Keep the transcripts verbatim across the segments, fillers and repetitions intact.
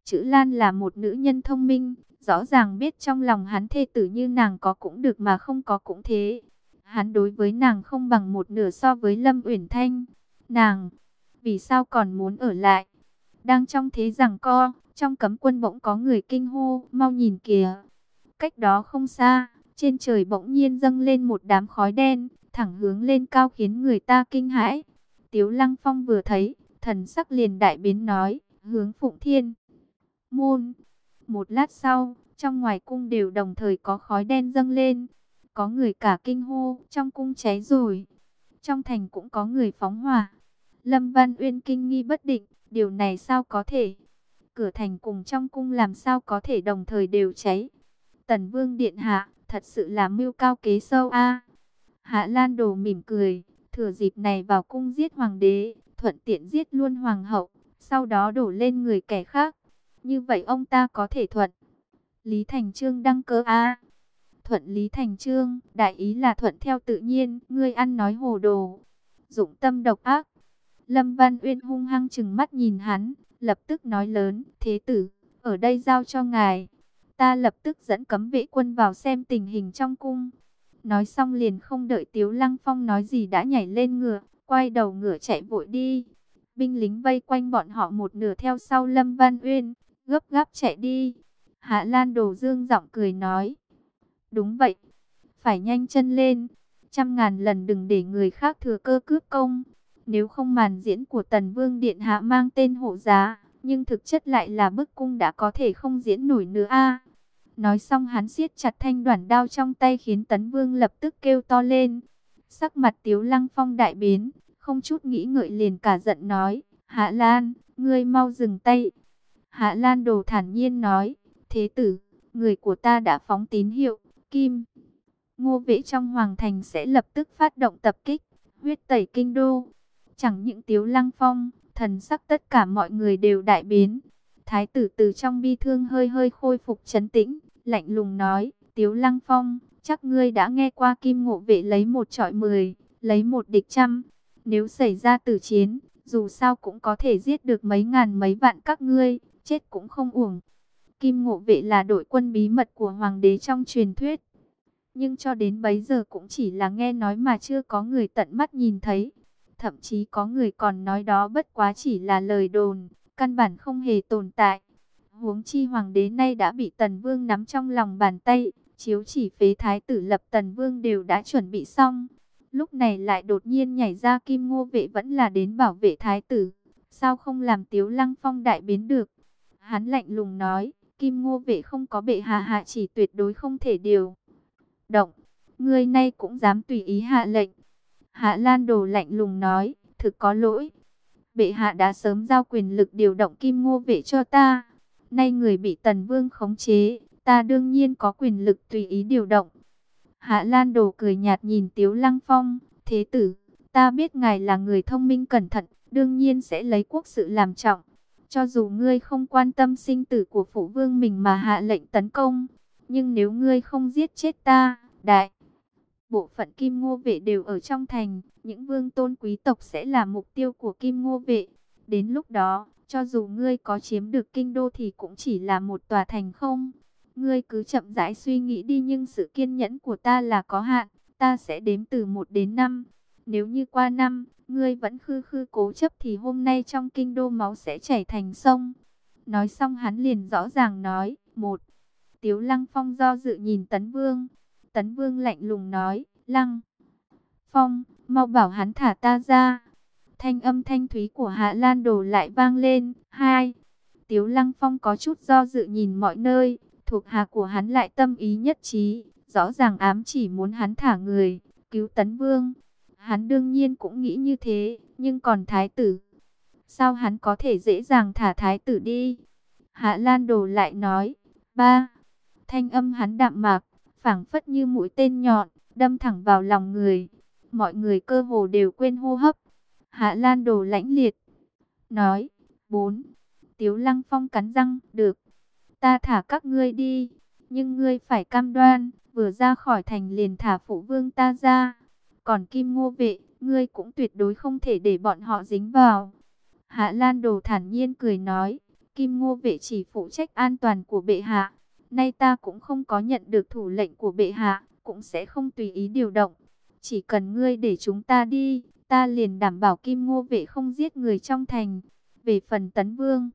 Chữ Lan là một nữ nhân thông minh, rõ ràng biết trong lòng hắn thê tử như nàng có cũng được mà không có cũng thế. Hắn đối với nàng không bằng một nửa so với Lâm Uyển Thanh. Nàng, vì sao còn muốn ở lại? Đang trong thế giằng co, trong cấm quân bỗng có người kinh hô, mau nhìn kìa. Cách đó không xa, trên trời bỗng nhiên dâng lên một đám khói đen, thẳng hướng lên cao khiến người ta kinh hãi. Tiếu Lăng Phong vừa thấy, thần sắc liền đại biến nói, hướng Phụng Thiên Môn. Một lát sau, trong ngoài cung đều đồng thời có khói đen dâng lên. Có người cả kinh hô, trong cung cháy rồi. Trong thành cũng có người phóng hỏa. Lâm Văn Uyên kinh nghi bất định, điều này sao có thể? Cửa thành cùng trong cung làm sao có thể đồng thời đều cháy? Tần Vương điện hạ, thật sự là mưu cao kế sâu a. Hạ Lan Đồ mỉm cười, thừa dịp này vào cung giết hoàng đế, thuận tiện giết luôn hoàng hậu, sau đó đổ lên người kẻ khác. Như vậy ông ta có thể thuận Lý Thành Chương đăng cơ a. Thuận Lý Thành Chương, đại ý là thuận theo tự nhiên, ngươi ăn nói hồ đồ, dụng tâm độc ác. Lâm Văn Uyên hung hăng trừng mắt nhìn hắn, lập tức nói lớn, thế tử, ở đây giao cho ngài. Ta lập tức dẫn cấm vệ quân vào xem tình hình trong cung. Nói xong liền không đợi Tiếu Lăng Phong nói gì đã nhảy lên ngựa, quay đầu ngựa chạy vội đi. Binh lính vây quanh bọn họ một nửa theo sau Lâm Văn Uyên, gấp gáp chạy đi. Hạ Lan Đồ dương giọng cười nói, đúng vậy, phải nhanh chân lên, trăm ngàn lần đừng để người khác thừa cơ cướp công. Nếu không màn diễn của Tần Vương điện hạ mang tên hộ giá, nhưng thực chất lại là bức cung đã có thể không diễn nổi nữa a. Nói xong hắn siết chặt thanh đoản đao trong tay khiến Tấn Vương lập tức kêu to lên. Sắc mặt Tiếu Lăng Phong đại biến, không chút nghĩ ngợi liền cả giận nói, Hạ Lan, ngươi mau dừng tay. Hạ Lan Đồ thản nhiên nói, thế tử, người của ta đã phóng tín hiệu, Kim Ngô vệ trong hoàng thành sẽ lập tức phát động tập kích, huyết tẩy kinh đô. Chẳng những Tiếu Lăng Phong, thần sắc tất cả mọi người đều đại biến. Thái tử từ trong bi thương hơi hơi khôi phục trấn tĩnh, lạnh lùng nói, Tiếu Lăng Phong, chắc ngươi đã nghe qua Kim Ngộ vệ lấy một trọi mười, lấy một địch trăm. Nếu xảy ra tử chiến, dù sao cũng có thể giết được mấy ngàn mấy vạn các ngươi, chết cũng không uổng. Kim Ngộ vệ là đội quân bí mật của hoàng đế trong truyền thuyết, nhưng cho đến bấy giờ cũng chỉ là nghe nói mà chưa có người tận mắt nhìn thấy. Thậm chí có người còn nói đó bất quá chỉ là lời đồn, căn bản không hề tồn tại. Huống chi hoàng đế nay đã bị Tần Vương nắm trong lòng bàn tay, chiếu chỉ phế thái tử lập Tần Vương đều đã chuẩn bị xong. Lúc này lại đột nhiên nhảy ra Kim Ngô vệ vẫn là đến bảo vệ thái tử. Sao không làm Tiếu Lăng Phong đại biến được? Hắn lạnh lùng nói, Kim Ngô vệ không có bệ hạ hạ chỉ tuyệt đối không thể điều động. Ngươi nay cũng dám tùy ý hạ lệnh. Hạ Lan Đồ lạnh lùng nói, thực có lỗi. Bệ hạ đã sớm giao quyền lực điều động Kim Ngô vệ cho ta. Nay người bị Tần Vương khống chế, ta đương nhiên có quyền lực tùy ý điều động. Hạ Lan Đồ cười nhạt nhìn Tiếu Lăng Phong, thế tử, ta biết ngài là người thông minh cẩn thận, đương nhiên sẽ lấy quốc sự làm trọng. Cho dù ngươi không quan tâm sinh tử của phụ vương mình mà hạ lệnh tấn công, nhưng nếu ngươi không giết chết ta, đại bộ phận Kim Ngô vệ đều ở trong thành, những vương tôn quý tộc sẽ là mục tiêu của Kim Ngô vệ. Đến lúc đó, cho dù ngươi có chiếm được kinh đô thì cũng chỉ là một tòa thành không. Ngươi cứ chậm rãi suy nghĩ đi, nhưng sự kiên nhẫn của ta là có hạn, ta sẽ đếm từ một đến năm. Nếu như qua năm, ngươi vẫn khư khư cố chấp thì hôm nay trong kinh đô máu sẽ chảy thành sông. Nói xong hắn liền rõ ràng nói, một. Tiếu Lăng Phong do dự nhìn Tấn Vương. Tấn Vương lạnh lùng nói, Lăng Phong, mau bảo hắn thả ta ra. Thanh âm thanh thúy của Hạ Lan Đồ lại vang lên. Hai. Tiếu Lăng Phong có chút do dự nhìn mọi nơi, thuộc hạ của hắn lại tâm ý nhất trí, rõ ràng ám chỉ muốn hắn thả người, cứu Tấn Vương. Hắn đương nhiên cũng nghĩ như thế, nhưng còn thái tử, sao hắn có thể dễ dàng thả thái tử đi? Hạ Lan Đồ lại nói, ba. Thanh âm hắn đạm mạc, phảng phất như mũi tên nhọn, đâm thẳng vào lòng người. Mọi người cơ hồ đều quên hô hấp. Hạ Lan Đồ lãnh liệt nói, bốn. Tiếu Lăng Phong cắn răng, được, ta thả các ngươi đi, nhưng ngươi phải cam đoan, vừa ra khỏi thành liền thả phụ vương ta ra. Còn Kim Ngô vệ, ngươi cũng tuyệt đối không thể để bọn họ dính vào. Hạ Lan Đồ thản nhiên cười nói, Kim Ngô vệ chỉ phụ trách an toàn của bệ hạ. Nay ta cũng không có nhận được thủ lệnh của bệ hạ, cũng sẽ không tùy ý điều động. Chỉ cần ngươi để chúng ta đi, ta liền đảm bảo Kim Ngô vệ không giết người trong thành. Về phần Tấn Vương,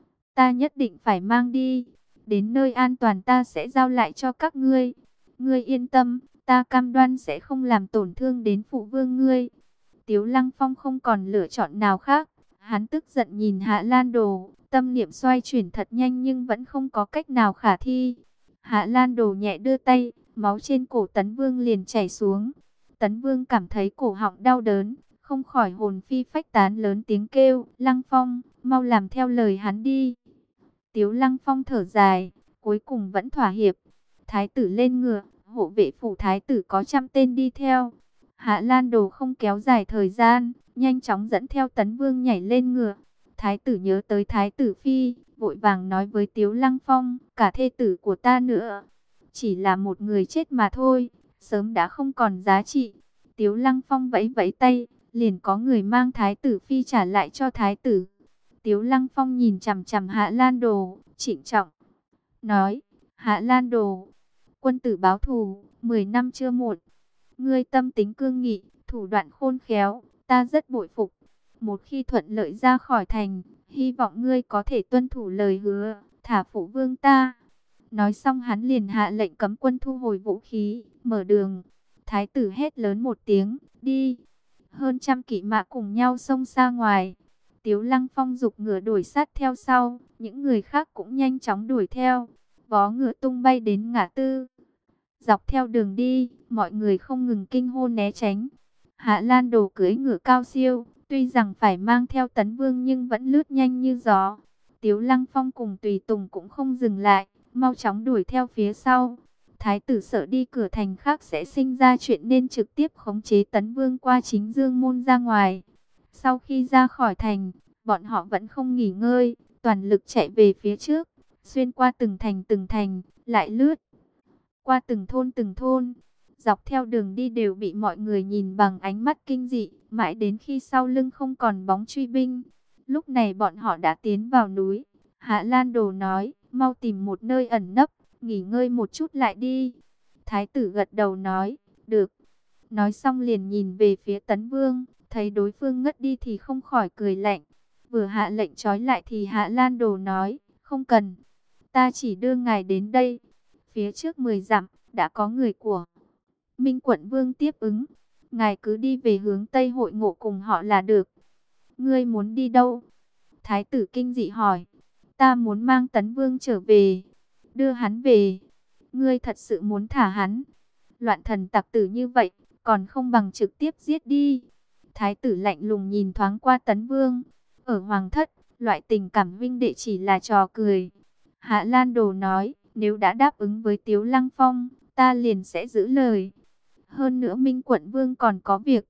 ta nhất định phải mang đi. Đến nơi an toàn ta sẽ giao lại cho các ngươi. Ngươi yên tâm, ta cam đoan sẽ không làm tổn thương đến phụ vương ngươi. Tiếu Lăng Phong không còn lựa chọn nào khác. Hắn tức giận nhìn Hạ Lan Đồ, tâm niệm xoay chuyển thật nhanh nhưng vẫn không có cách nào khả thi. Hạ Lan Đồ nhẹ đưa tay, máu trên cổ Tấn Vương liền chảy xuống. Tấn Vương cảm thấy cổ họng đau đớn, không khỏi hồn phi phách tán lớn tiếng kêu, Lăng Phong, mau làm theo lời hắn đi. Tiếu Lăng Phong thở dài, cuối cùng vẫn thỏa hiệp. Thái tử lên ngựa, hộ vệ phủ thái tử có trăm tên đi theo. Hạ Lan Đồ không kéo dài thời gian, nhanh chóng dẫn theo Tấn Vương nhảy lên ngựa. Thái tử nhớ tới Thái tử Phi, vội vàng nói với Tiếu Lăng Phong, cả thê tử của ta nữa. Chỉ là một người chết mà thôi, sớm đã không còn giá trị. Tiếu Lăng Phong vẫy vẫy tay, liền có người mang Thái tử Phi trả lại cho Thái tử. Tiếu Lăng Phong nhìn chằm chằm Hạ Lan Đồ, trịnh trọng nói, Hạ Lan Đồ, quân tử báo thù, mười năm chưa muộn. Ngươi tâm tính cương nghị, thủ đoạn khôn khéo, ta rất bội phục. Một khi thuận lợi ra khỏi thành, hy vọng ngươi có thể tuân thủ lời hứa, thả phụ vương ta. Nói xong hắn liền hạ lệnh cấm quân thu hồi vũ khí, mở đường. Thái tử hét lớn một tiếng, đi. Hơn trăm kỵ mã cùng nhau xông ra ngoài. Tiếu Lăng Phong giục ngựa đuổi sát theo sau, những người khác cũng nhanh chóng đuổi theo. Vó ngựa tung bay đến ngã tư. Dọc theo đường đi, mọi người không ngừng kinh hô né tránh. Hạ Lan Đồ cưỡi ngựa cao siêu, tuy rằng phải mang theo Tấn Vương nhưng vẫn lướt nhanh như gió. Tiếu Lăng Phong cùng tùy tùng cũng không dừng lại, mau chóng đuổi theo phía sau. Thái tử sợ đi cửa thành khác sẽ sinh ra chuyện nên trực tiếp khống chế Tấn Vương qua chính dương môn ra ngoài. Sau khi ra khỏi thành, bọn họ vẫn không nghỉ ngơi, toàn lực chạy về phía trước, xuyên qua từng thành từng thành, lại lướt qua từng thôn từng thôn. Dọc theo đường đi đều bị mọi người nhìn bằng ánh mắt kinh dị, mãi đến khi sau lưng không còn bóng truy binh. Lúc này bọn họ đã tiến vào núi. Hạ Lan Đồ nói, mau tìm một nơi ẩn nấp, nghỉ ngơi một chút lại đi. Thái tử gật đầu nói, được. Nói xong liền nhìn về phía Tấn Vương, thấy đối phương ngất đi thì không khỏi cười lạnh. Vừa hạ lệnh trói lại thì Hạ Lan Đồ nói, không cần, ta chỉ đưa ngài đến đây. Phía trước mười dặm, đã có người của Minh Quận Vương tiếp ứng. Ngài cứ đi về hướng Tây hội ngộ cùng họ là được. Ngươi muốn đi đâu? Thái tử kinh dị hỏi. Ta muốn mang Tấn Vương trở về, đưa hắn về. Ngươi thật sự muốn thả hắn? Loạn thần tặc tử như vậy, còn không bằng trực tiếp giết đi. Thái tử lạnh lùng nhìn thoáng qua Tấn Vương. Ở hoàng thất, loại tình cảm vinh đệ chỉ là trò cười. Hạ Lan Đồ nói, nếu đã đáp ứng với Tiếu Lăng Phong, ta liền sẽ giữ lời. Hơn nữa Minh Quận Vương còn có việc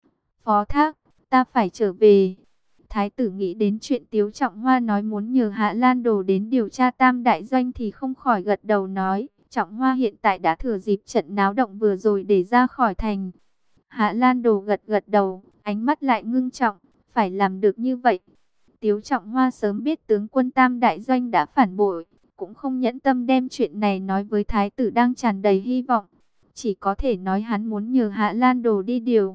phó thác, ta phải trở về. Thái tử nghĩ đến chuyện Tiếu Trọng Hoa nói muốn nhờ Hạ Lan Đồ đến điều tra Tam Đại Doanh thì không khỏi gật đầu nói, Trọng Hoa hiện tại đã thừa dịp trận náo động vừa rồi để ra khỏi thành. Hạ Lan Đồ gật gật đầu, ánh mắt lại ngưng trọng, phải làm được như vậy. Tiếu Trọng Hoa sớm biết tướng quân Tam Đại Doanh đã phản bội, cũng không nhẫn tâm đem chuyện này nói với thái tử đang tràn đầy hy vọng. Chỉ có thể nói hắn muốn nhờ Hạ Lan Đồ đi điều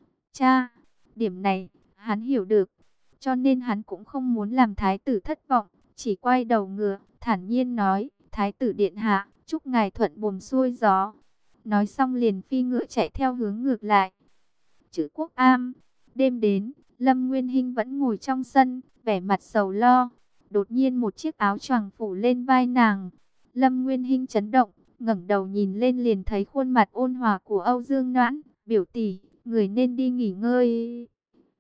tra. Điểm này, hắn hiểu được. Cho nên hắn cũng không muốn làm thái tử thất vọng. Chỉ quay đầu ngựa, thản nhiên nói, thái tử điện hạ, chúc ngài thuận buồm xuôi gió. Nói xong liền phi ngựa chạy theo hướng ngược lại. Chữ Quốc Am, đêm đến, Lâm Nguyên Hinh vẫn ngồi trong sân, vẻ mặt sầu lo. Đột nhiên một chiếc áo choàng phủ lên vai nàng. Lâm Nguyên Hinh chấn động, ngẩng đầu nhìn lên liền thấy khuôn mặt ôn hòa của Âu Dương Noãn. Biểu tỷ, người nên đi nghỉ ngơi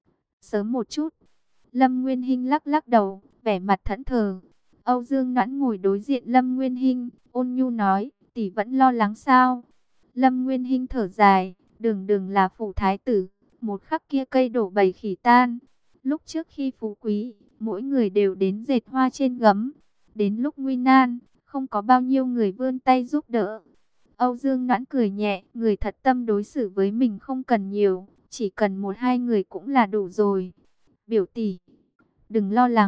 sớm một chút. Lâm Nguyên Hinh lắc lắc đầu, vẻ mặt thẫn thờ. Âu Dương Noãn ngồi đối diện Lâm Nguyên Hinh, ôn nhu nói, tỷ vẫn lo lắng sao? Lâm Nguyên Hinh thở dài, đường đường là phủ thái tử, một khắc kia cây đổ bầy khỉ tan. Lúc trước khi phú quý, mỗi người đều đến dệt hoa trên gấm. Đến lúc nguy nan, không có bao nhiêu người vươn tay giúp đỡ. Âu Dương Noãn cười nhẹ, người thật tâm đối xử với mình không cần nhiều, chỉ cần một hai người cũng là đủ rồi. Biểu tỷ, đừng lo lắng,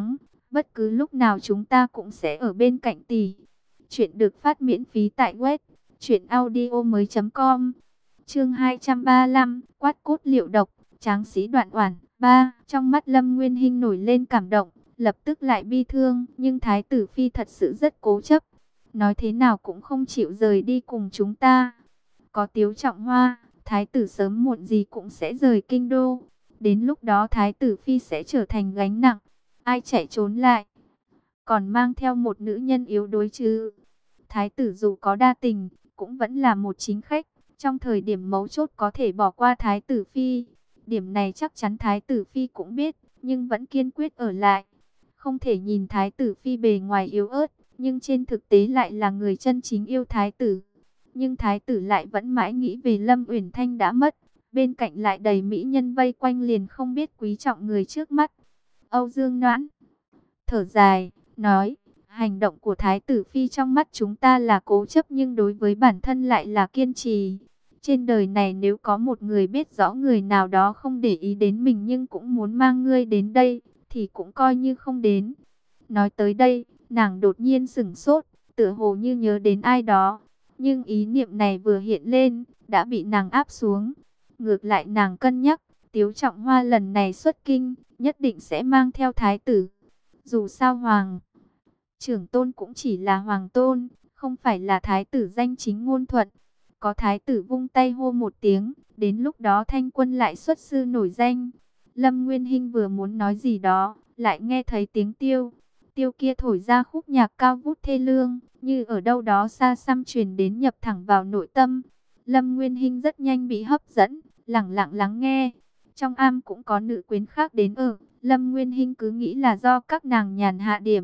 Bất cứ lúc nào chúng ta cũng sẽ ở bên cạnh tỷ. Chuyện được phát miễn phí tại web truyện audio mới com. Chương hai trăm ba mươi lăm, quát cốt liệu độc, tráng sĩ Đoạn Oản. Ba, trong mắt Lâm Nguyên Hinh nổi lên cảm động, lập tức lại bi thương, nhưng Thái tử phi thật sự rất cố chấp, nói thế nào cũng không chịu rời đi cùng chúng ta. Có Tiếu Trọng Hoa, Thái tử sớm muộn gì cũng sẽ rời kinh đô. Đến lúc đó Thái tử phi sẽ trở thành gánh nặng, ai chạy trốn lại, còn mang theo một nữ nhân yếu đuối chứ. Thái tử dù có đa tình, cũng vẫn là một chính khách, trong thời điểm mấu chốt có thể bỏ qua Thái tử phi. Điểm này chắc chắn Thái tử phi cũng biết, nhưng vẫn kiên quyết ở lại. Không thể nhìn Thái tử phi bề ngoài yếu ớt, nhưng trên thực tế lại là người chân chính yêu Thái tử. Nhưng Thái tử lại vẫn mãi nghĩ về Lâm Uyển Thanh đã mất, bên cạnh lại đầy mỹ nhân vây quanh, liền không biết quý trọng người trước mắt. Âu Dương Noãn thở dài, nói, hành động của Thái tử phi trong mắt chúng ta là cố chấp, nhưng đối với bản thân lại là kiên trì. Trên đời này nếu có một người biết rõ người nào đó không để ý đến mình nhưng cũng muốn mang ngươi đến đây, thì cũng coi như không đến. Nói tới đây, nàng đột nhiên sửng sốt, tựa hồ như nhớ đến ai đó. Nhưng ý niệm này vừa hiện lên, đã bị nàng áp xuống. Ngược lại nàng cân nhắc, Tiếu Trọng Hoa lần này xuất kinh, nhất định sẽ mang theo Thái tử. Dù sao Hoàng trưởng tôn cũng chỉ là Hoàng tôn, không phải là Thái tử danh chính ngôn thuận. Có Thái tử vung tay hô một tiếng, đến lúc đó Thanh quân lại xuất sư nổi danh. Lâm Nguyên Hinh vừa muốn nói gì đó, lại nghe thấy tiếng tiêu. Tiêu kia thổi ra khúc nhạc cao vút thê lương, như ở đâu đó xa xăm truyền đến, nhập thẳng vào nội tâm. Lâm Nguyên Hinh rất nhanh bị hấp dẫn, lặng lặng lắng nghe. Trong am cũng có nữ quyến khác đến ở, Lâm Nguyên Hinh cứ nghĩ là do các nàng nhàn hạ điểm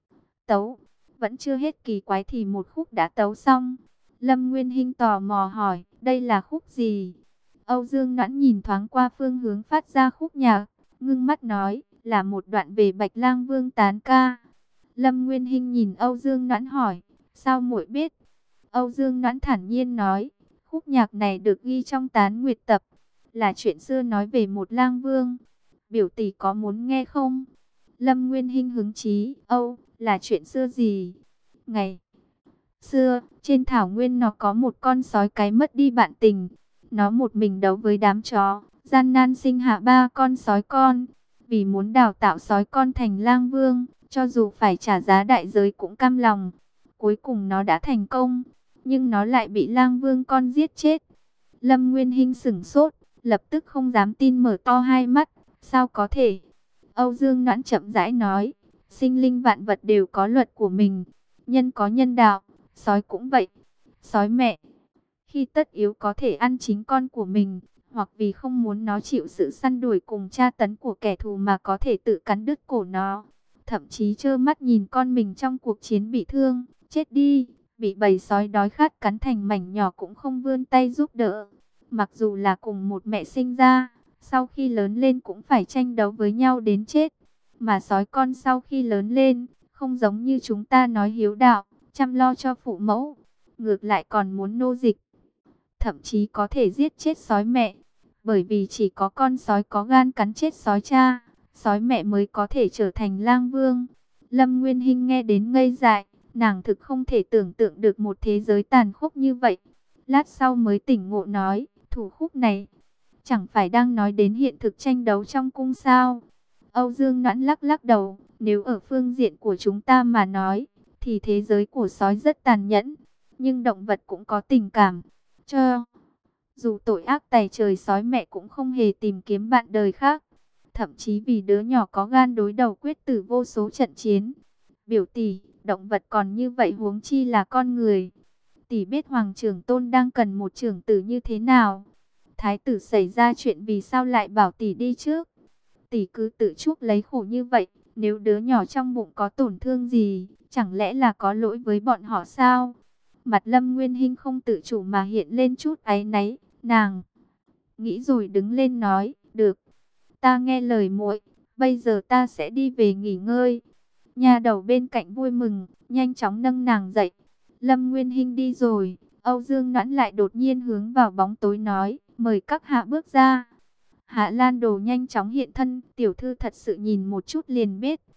tấu. Vẫn chưa hết kỳ quái thì một khúc đã tấu xong. Lâm Nguyên Hinh tò mò hỏi, đây là khúc gì? Âu Dương Noãn nhìn thoáng qua phương hướng phát ra khúc nhạc, ngưng mắt nói, là một đoạn về Bạch Lang Vương tán ca. Lâm Nguyên Hinh nhìn Âu Dương Noãn hỏi, sao muội biết? Âu Dương Noãn thản nhiên nói, khúc nhạc này được ghi trong Tán Nguyệt tập, là chuyện xưa nói về một lang vương. Biểu tỷ có muốn nghe không? Lâm Nguyên Hinh hứng chí, Âu, là chuyện xưa gì? Ngày xưa, trên thảo nguyên nó có một con sói cái mất đi bạn tình. Nó một mình đấu với đám chó, gian nan sinh hạ ba con sói con. Vì muốn đào tạo sói con thành lang vương, cho dù phải trả giá đại giới cũng cam lòng. Cuối cùng nó đã thành công, nhưng nó lại bị lang vương con giết chết. Lâm Nguyên Hinh sửng sốt, lập tức không dám tin, mở to hai mắt. Sao có thể? Âu Dương Noãn chậm rãi nói, sinh linh vạn vật đều có luật của mình, nhân có nhân đạo, sói cũng vậy. Sói mẹ khi tất yếu có thể ăn chính con của mình, hoặc vì không muốn nó chịu sự săn đuổi cùng tra tấn của kẻ thù mà có thể tự cắn đứt cổ nó. Thậm chí trơ mắt nhìn con mình trong cuộc chiến bị thương, chết đi, bị bầy sói đói khát cắn thành mảnh nhỏ cũng không vươn tay giúp đỡ. Mặc dù là cùng một mẹ sinh ra, sau khi lớn lên cũng phải tranh đấu với nhau đến chết. Mà sói con sau khi lớn lên, không giống như chúng ta nói hiếu đạo, chăm lo cho phụ mẫu, ngược lại còn muốn nô dịch. Thậm chí có thể giết chết sói mẹ, bởi vì chỉ có con sói có gan cắn chết sói cha, sói mẹ mới có thể trở thành lang vương. Lâm Nguyên Hinh nghe đến ngây dại, nàng thực không thể tưởng tượng được một thế giới tàn khốc như vậy. Lát sau mới tỉnh ngộ nói, thủ khúc này chẳng phải đang nói đến hiện thực tranh đấu trong cung sao? Âu Dương Noãn lắc lắc đầu, nếu ở phương diện của chúng ta mà nói, thì thế giới của sói rất tàn nhẫn, nhưng động vật cũng có tình cảm. Cho dù tội ác tày trời, sói mẹ cũng không hề tìm kiếm bạn đời khác, thậm chí vì đứa nhỏ có gan đối đầu quyết tử vô số trận chiến. Biểu tỷ, động vật còn như vậy huống chi là con người. Tỷ biết Hoàng trưởng tôn đang cần một trưởng tử như thế nào. Thái tử xảy ra chuyện vì sao lại bảo tỷ đi trước? Tỷ cứ tự chuốc lấy khổ như vậy, nếu đứa nhỏ trong bụng có tổn thương gì, chẳng lẽ là có lỗi với bọn họ sao? Mặt Lâm Nguyên Hinh không tự chủ mà hiện lên chút áy náy. Nàng nghĩ rồi đứng lên nói, được, ta nghe lời muội, bây giờ ta sẽ đi về nghỉ ngơi. Nhà đầu bên cạnh vui mừng, nhanh chóng nâng nàng dậy. Lâm Nguyên Hinh đi rồi, Âu Dương Noãn lại đột nhiên hướng vào bóng tối nói, mời các hạ bước ra. Hạ Lan Đồ nhanh chóng hiện thân, tiểu thư thật sự nhìn một chút liền biết.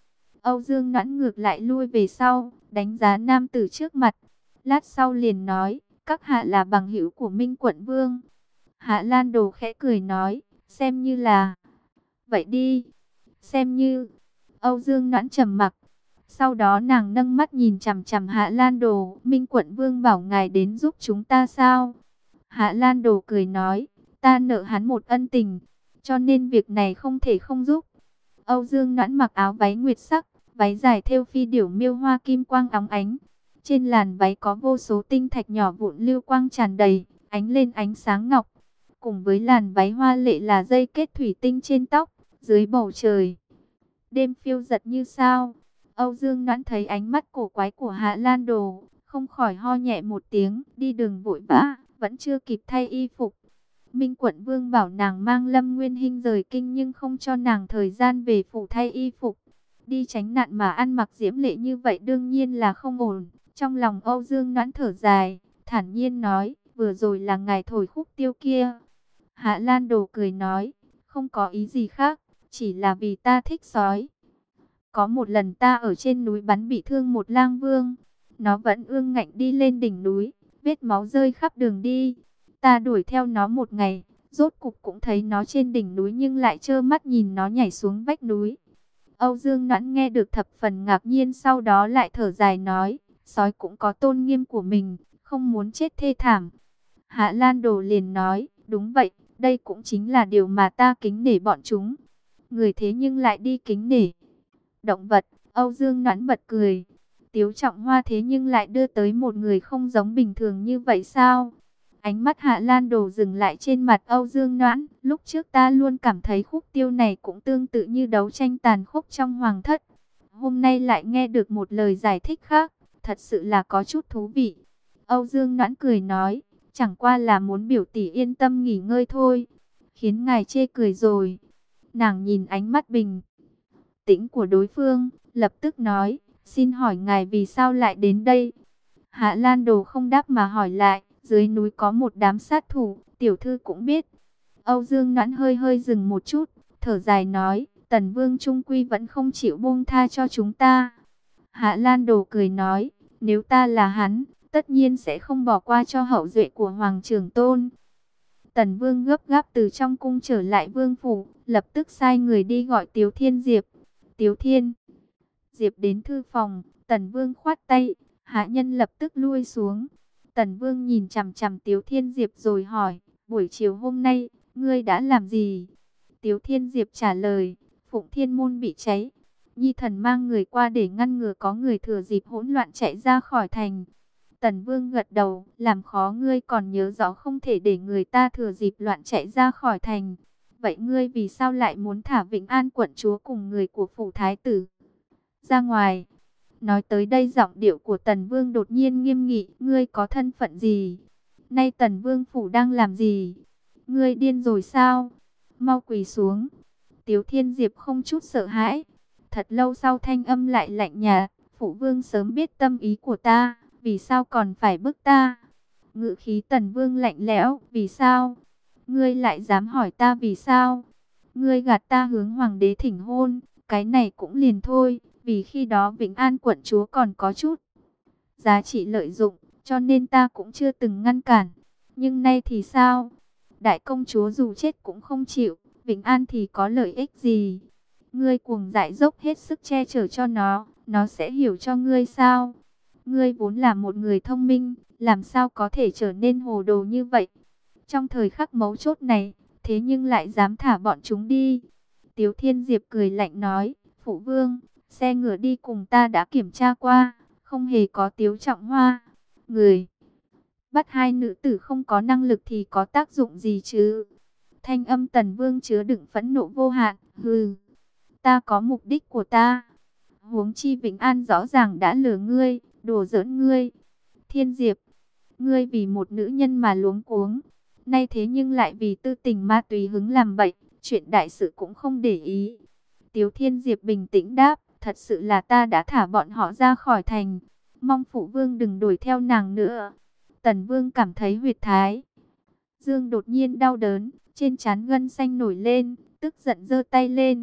Âu Dương Noãn ngược lại lui về sau, đánh giá nam tử trước mặt. Lát sau liền nói, các hạ là bằng hữu của Minh Quận Vương. Hạ Lan Đồ khẽ cười nói, xem như là. Vậy đi, xem như. Âu Dương Noãn trầm mặc. Sau đó nàng nâng mắt nhìn chằm chằm Hạ Lan Đồ, Minh Quận Vương bảo ngài đến giúp chúng ta sao? Hạ Lan Đồ cười nói, ta nợ hắn một ân tình, cho nên việc này không thể không giúp. Âu Dương Noãn mặc áo váy nguyệt sắc, váy dài thêu phi điểu miêu hoa kim quang óng ánh. Trên làn váy có vô số tinh thạch nhỏ vụn lưu quang tràn đầy, ánh lên ánh sáng ngọc. Cùng với làn váy hoa lệ là dây kết thủy tinh trên tóc, dưới bầu trời. Đêm phiêu giật như sao. Âu Dương Noãn thấy ánh mắt cổ quái của Hạ Lan Đồ, không khỏi ho nhẹ một tiếng, đi đường vội vã, vẫn chưa kịp thay y phục. Minh Quận Vương bảo nàng mang Lâm Nguyên Hinh rời kinh nhưng không cho nàng thời gian về phủ thay y phục. Đi tránh nạn mà ăn mặc diễm lệ như vậy đương nhiên là không ổn. Trong lòng Âu Dương Noãn thở dài, thản nhiên nói, vừa rồi là ngài thổi khúc tiêu kia. Hạ Lan Đồ cười nói, không có ý gì khác, chỉ là vì ta thích sói. Có một lần ta ở trên núi bắn bị thương một lang vương, nó vẫn ương ngạnh đi lên đỉnh núi, vết máu rơi khắp đường đi. Ta đuổi theo nó một ngày, rốt cục cũng thấy nó trên đỉnh núi nhưng lại trơ mắt nhìn nó nhảy xuống vách núi. Âu Dương Noãn nghe được thập phần ngạc nhiên, sau đó lại thở dài nói, sói cũng có tôn nghiêm của mình, không muốn chết thê thảm. Hạ Lan Đồ liền nói, đúng vậy, đây cũng chính là điều mà ta kính nể bọn chúng. Người thế nhưng lại đi kính nể động vật. Âu Dương Noãn bật cười. Tiếu Trọng Hoa thế nhưng lại đưa tới một người không giống bình thường như vậy sao? Ánh mắt Hạ Lan Đồ dừng lại trên mặt Âu Dương Noãn. Lúc trước ta luôn cảm thấy khúc tiêu này cũng tương tự như đấu tranh tàn khốc trong hoàng thất. Hôm nay lại nghe được một lời giải thích khác. Thật sự là có chút thú vị. Âu Dương Noãn cười nói, chẳng qua là muốn biểu tỷ yên tâm nghỉ ngơi thôi. Khiến ngài chê cười rồi. Nàng nhìn ánh mắt bình tĩnh của đối phương, lập tức nói, xin hỏi ngài vì sao lại đến đây? Hạ Lan Đồ không đáp mà hỏi lại, dưới núi có một đám sát thủ, tiểu thư cũng biết. Âu Dương Noãn hơi hơi dừng một chút, thở dài nói, Tần Vương trung quy vẫn không chịu buông tha cho chúng ta. Hạ Lan Đồ cười nói, nếu ta là hắn, tất nhiên sẽ không bỏ qua cho hậu duệ của Hoàng Trưởng Tôn. Tần Vương gấp gáp từ trong cung trở lại vương phủ, lập tức sai người đi gọi Tiếu Thiên Diệp. Tiếu Thiên Diệp đến thư phòng, Tần Vương khoát tay, hạ nhân lập tức lui xuống. Tần Vương nhìn chằm chằm Tiếu Thiên Diệp rồi hỏi, buổi chiều hôm nay, ngươi đã làm gì? Tiếu Thiên Diệp trả lời, Phụng Thiên Môn bị cháy. Nhi thần mang người qua để ngăn ngừa có người thừa dịp hỗn loạn chạy ra khỏi thành. Tần Vương gật đầu, làm khó ngươi còn nhớ rõ không thể để người ta thừa dịp loạn chạy ra khỏi thành. Vậy ngươi vì sao lại muốn thả Vĩnh An quận chúa cùng người của phủ thái tử ra ngoài? Nói tới đây giọng điệu của Tần Vương đột nhiên nghiêm nghị, ngươi có thân phận gì? Nay Tần Vương phủ đang làm gì? Ngươi điên rồi sao? Mau quỳ xuống. Tiếu Thiên Diệp không chút sợ hãi. Thật lâu sau thanh âm lại lạnh nhạt, phụ vương sớm biết tâm ý của ta, vì sao còn phải bức ta? Ngữ khí Tần Vương lạnh lẽo, vì sao? Ngươi lại dám hỏi ta vì sao? Ngươi gạt ta hướng hoàng đế thỉnh hôn, cái này cũng liền thôi, vì khi đó Vĩnh An quận chúa còn có chút giá trị lợi dụng, cho nên ta cũng chưa từng ngăn cản. Nhưng nay thì sao? Đại công chúa dù chết cũng không chịu, Vĩnh An thì có lợi ích gì? Ngươi cuồng dại dốc hết sức che chở cho nó, nó sẽ hiểu cho ngươi sao? Ngươi vốn là một người thông minh, làm sao có thể trở nên hồ đồ như vậy? Trong thời khắc mấu chốt này, thế nhưng lại dám thả bọn chúng đi. Tiếu Thiên Diệp cười lạnh nói, phụ vương, xe ngựa đi cùng ta đã kiểm tra qua, không hề có Tiếu Trọng Hoa. Người bắt hai nữ tử không có năng lực thì có tác dụng gì chứ? Thanh âm Tần Vương chứa đựng phẫn nộ vô hạn, hừ, ta có mục đích của ta. Huống chi Vĩnh An rõ ràng đã lừa ngươi, đùa giỡn ngươi. Thiên Diệp, ngươi vì một nữ nhân mà luống cuống, nay thế nhưng lại vì tư tình ma túy hứng làm bậy, chuyện đại sự cũng không để ý. Tiếu Thiên Diệp bình tĩnh đáp, thật sự là ta đã thả bọn họ ra khỏi thành, mong phụ vương đừng đuổi theo nàng nữa. Tần Vương cảm thấy huyệt thái dương đột nhiên đau đớn, trên trán gân xanh nổi lên, tức giận giơ tay lên.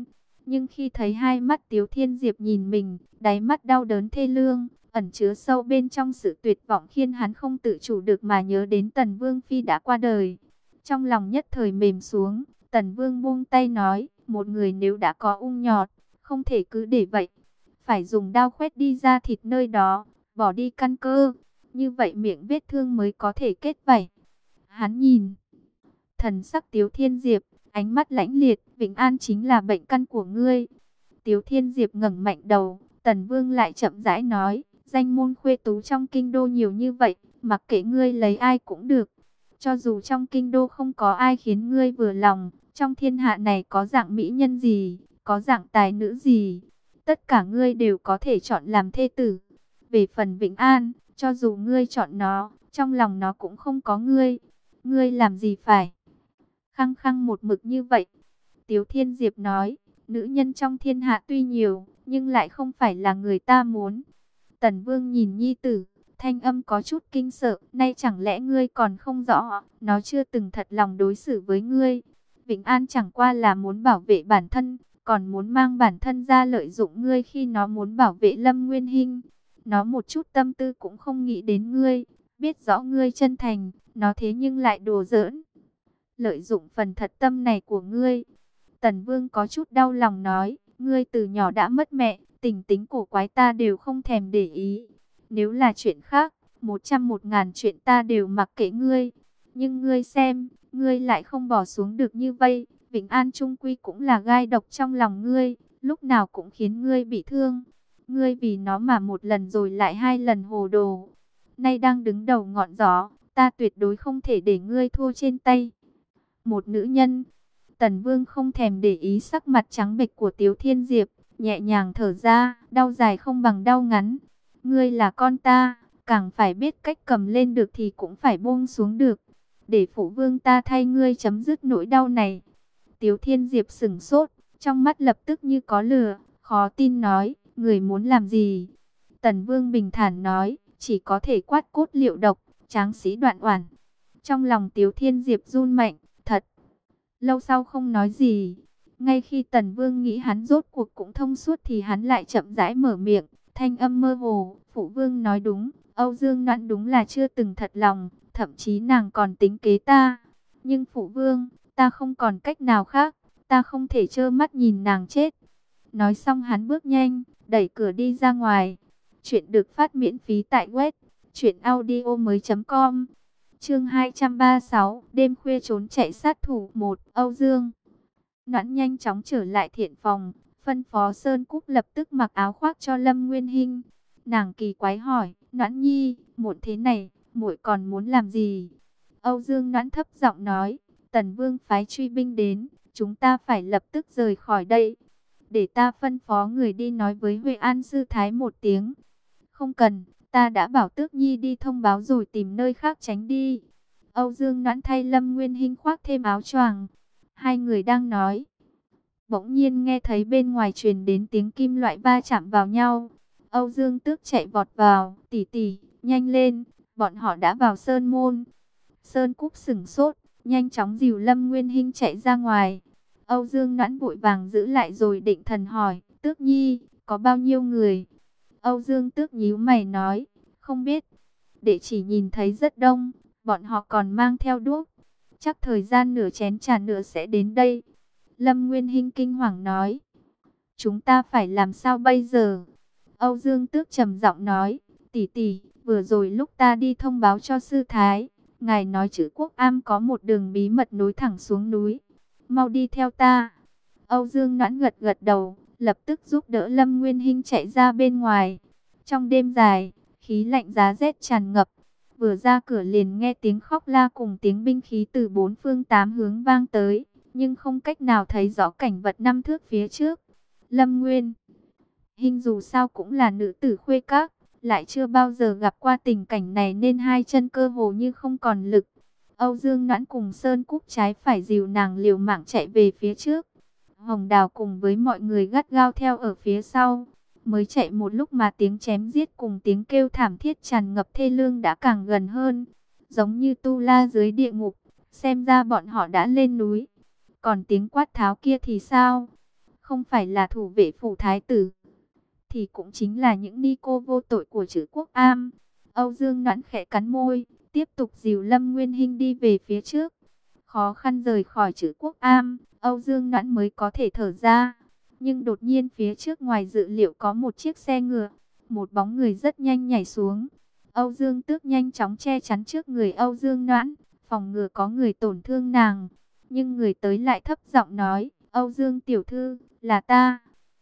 Nhưng khi thấy hai mắt Tiếu Thiên Diệp nhìn mình, đáy mắt đau đớn thê lương, ẩn chứa sâu bên trong sự tuyệt vọng khiến hắn không tự chủ được mà nhớ đến Tần Vương Phi đã qua đời. Trong lòng nhất thời mềm xuống, Tần Vương buông tay nói, một người nếu đã có ung nhọt, không thể cứ để vậy. Phải dùng đao khoét đi ra thịt nơi đó, bỏ đi căn cơ, như vậy miệng vết thương mới có thể kết vảy. Hắn nhìn thần sắc Tiếu Thiên Diệp, ánh mắt lãnh liệt, Vĩnh An chính là bệnh căn của ngươi. Tiếu Thiên Diệp ngẩng mạnh đầu, Tần Vương lại chậm rãi nói, danh môn khuê tú trong kinh đô nhiều như vậy, mặc kệ ngươi lấy ai cũng được. Cho dù trong kinh đô không có ai khiến ngươi vừa lòng, trong thiên hạ này có dạng mỹ nhân gì, có dạng tài nữ gì, tất cả ngươi đều có thể chọn làm thê tử. Về phần Vĩnh An, cho dù ngươi chọn nó, trong lòng nó cũng không có ngươi. Ngươi làm gì phải khăng khăng một mực như vậy? Tiếu Thiên Diệp nói, nữ nhân trong thiên hạ tuy nhiều, nhưng lại không phải là người ta muốn. Tần Vương nhìn nhi tử, thanh âm có chút kinh sợ, nay chẳng lẽ ngươi còn không rõ, nó chưa từng thật lòng đối xử với ngươi. Vĩnh An chẳng qua là muốn bảo vệ bản thân, còn muốn mang bản thân ra lợi dụng ngươi khi nó muốn bảo vệ Lâm Nguyên Hinh. Nó một chút tâm tư cũng không nghĩ đến ngươi, biết rõ ngươi chân thành, nó thế nhưng lại đùa giỡn, lợi dụng phần thật tâm này của ngươi. Tần Vương có chút đau lòng nói, ngươi từ nhỏ đã mất mẹ, tình tính cổ quái ta đều không thèm để ý. Nếu là chuyện khác, một trăm một ngàn chuyện ta đều mặc kệ ngươi. Nhưng ngươi xem, ngươi lại không bỏ xuống được như vây. Vĩnh An trung quy cũng là gai độc trong lòng ngươi, lúc nào cũng khiến ngươi bị thương. Ngươi vì nó mà một lần rồi lại hai lần hồ đồ. Nay đang đứng đầu ngọn gió, ta tuyệt đối không thể để ngươi thua trên tay một nữ nhân. Tần Vương không thèm để ý sắc mặt trắng bệch của Tiếu Thiên Diệp, nhẹ nhàng thở ra, đau dài không bằng đau ngắn. Ngươi là con ta, càng phải biết cách cầm lên được thì cũng phải buông xuống được, để phụ vương ta thay ngươi chấm dứt nỗi đau này. Tiếu Thiên Diệp sững sốt, trong mắt lập tức như có lửa, khó tin nói, người muốn làm gì? Tần Vương bình thản nói, chỉ có thể quát cốt liệu độc, tráng sĩ đoạn oản. Trong lòng Tiếu Thiên Diệp run mạnh, thật lâu sau không nói gì. Ngay khi Tần Vương nghĩ hắn rốt cuộc cũng thông suốt thì hắn lại chậm rãi mở miệng, thanh âm mơ hồ, phụ vương nói đúng, Âu Dương Noãn đúng là chưa từng thật lòng, thậm chí nàng còn tính kế ta. Nhưng phụ vương, ta không còn cách nào khác, ta không thể trơ mắt nhìn nàng chết. Nói xong hắn bước nhanh, đẩy cửa đi ra ngoài. Chuyện được phát miễn phí tại web truyện audio mới chấm com. Chương hai trăm ba mươi sáu, đêm khuya trốn chạy sát thủ một, Âu Dương Noãn nhanh chóng trở lại thiện phòng, phân phó Sơn Cúc lập tức mặc áo khoác cho Lâm Nguyên Hinh. Nàng kỳ quái hỏi, Noãn nhi, muộn thế này, muội còn muốn làm gì? Âu Dương Noãn thấp giọng nói, Tần Vương phái truy binh đến, chúng ta phải lập tức rời khỏi đây. Để ta phân phó người đi nói với Huệ An sư thái một tiếng. Không cần, ta đã bảo Tước Nhi đi thông báo rồi tìm nơi khác tránh đi. Âu Dương Noãn thay Lâm Nguyên Hinh khoác thêm áo choàng. Hai người đang nói, bỗng nhiên nghe thấy bên ngoài truyền đến tiếng kim loại va chạm vào nhau. Âu Dương Tước chạy vọt vào, tỷ tỷ, nhanh lên, bọn họ đã vào sơn môn. Sơn Cúc sững sốt, nhanh chóng dìu Lâm Nguyên Hinh chạy ra ngoài. Âu Dương Noãn vội vàng giữ lại rồi định thần hỏi, Tước Nhi, có bao nhiêu người? Âu Dương Tước nhíu mày nói, không biết, để chỉ nhìn thấy rất đông, bọn họ còn mang theo đuốc. Chắc thời gian nửa chén trà nữa sẽ đến đây. Lâm Nguyên Hinh kinh hoàng nói, chúng ta phải làm sao bây giờ? Âu Dương Tước trầm giọng nói, tỷ tỷ, vừa rồi lúc ta đi thông báo cho sư thái, ngài nói chữ Quốc Am có một đường bí mật nối thẳng xuống núi. Mau đi theo ta. Âu Dương Noãn gật gật đầu, lập tức giúp đỡ Lâm Nguyên Hinh chạy ra bên ngoài. Trong đêm dài, khí lạnh giá rét tràn ngập. Vừa ra cửa liền nghe tiếng khóc la cùng tiếng binh khí từ bốn phương tám hướng vang tới, nhưng không cách nào thấy rõ cảnh vật năm thước phía trước. Lâm Nguyên Hinh dù sao cũng là nữ tử khuê các, lại chưa bao giờ gặp qua tình cảnh này nên hai chân cơ hồ như không còn lực. Âu Dương Noãn cùng Sơn Cúc trái phải dìu nàng liều mạng chạy về phía trước. Hồng Đào cùng với mọi người gắt gao theo ở phía sau. Mới chạy một lúc mà tiếng chém giết cùng tiếng kêu thảm thiết tràn ngập thê lương đã càng gần hơn. Giống như tu la dưới địa ngục, xem ra bọn họ đã lên núi. Còn tiếng quát tháo kia thì sao? không phải là thủ vệ phủ thái tử, thì cũng chính là những ni cô vô tội của Trữ Quốc Am. Âu Dương Noãn khẽ cắn môi, tiếp tục dìu Lâm Nguyên Hinh đi về phía trước. Khó khăn rời khỏi Trữ Quốc Am, Âu Dương Noãn mới có thể thở ra. Nhưng đột nhiên phía trước ngoài dự liệu có một chiếc xe ngựa, một bóng người rất nhanh nhảy xuống. Âu Dương Tước nhanh chóng che chắn trước người Âu Dương Noãn, phòng ngừa có người tổn thương nàng. Nhưng người tới lại thấp giọng nói, Âu Dương tiểu thư, là ta,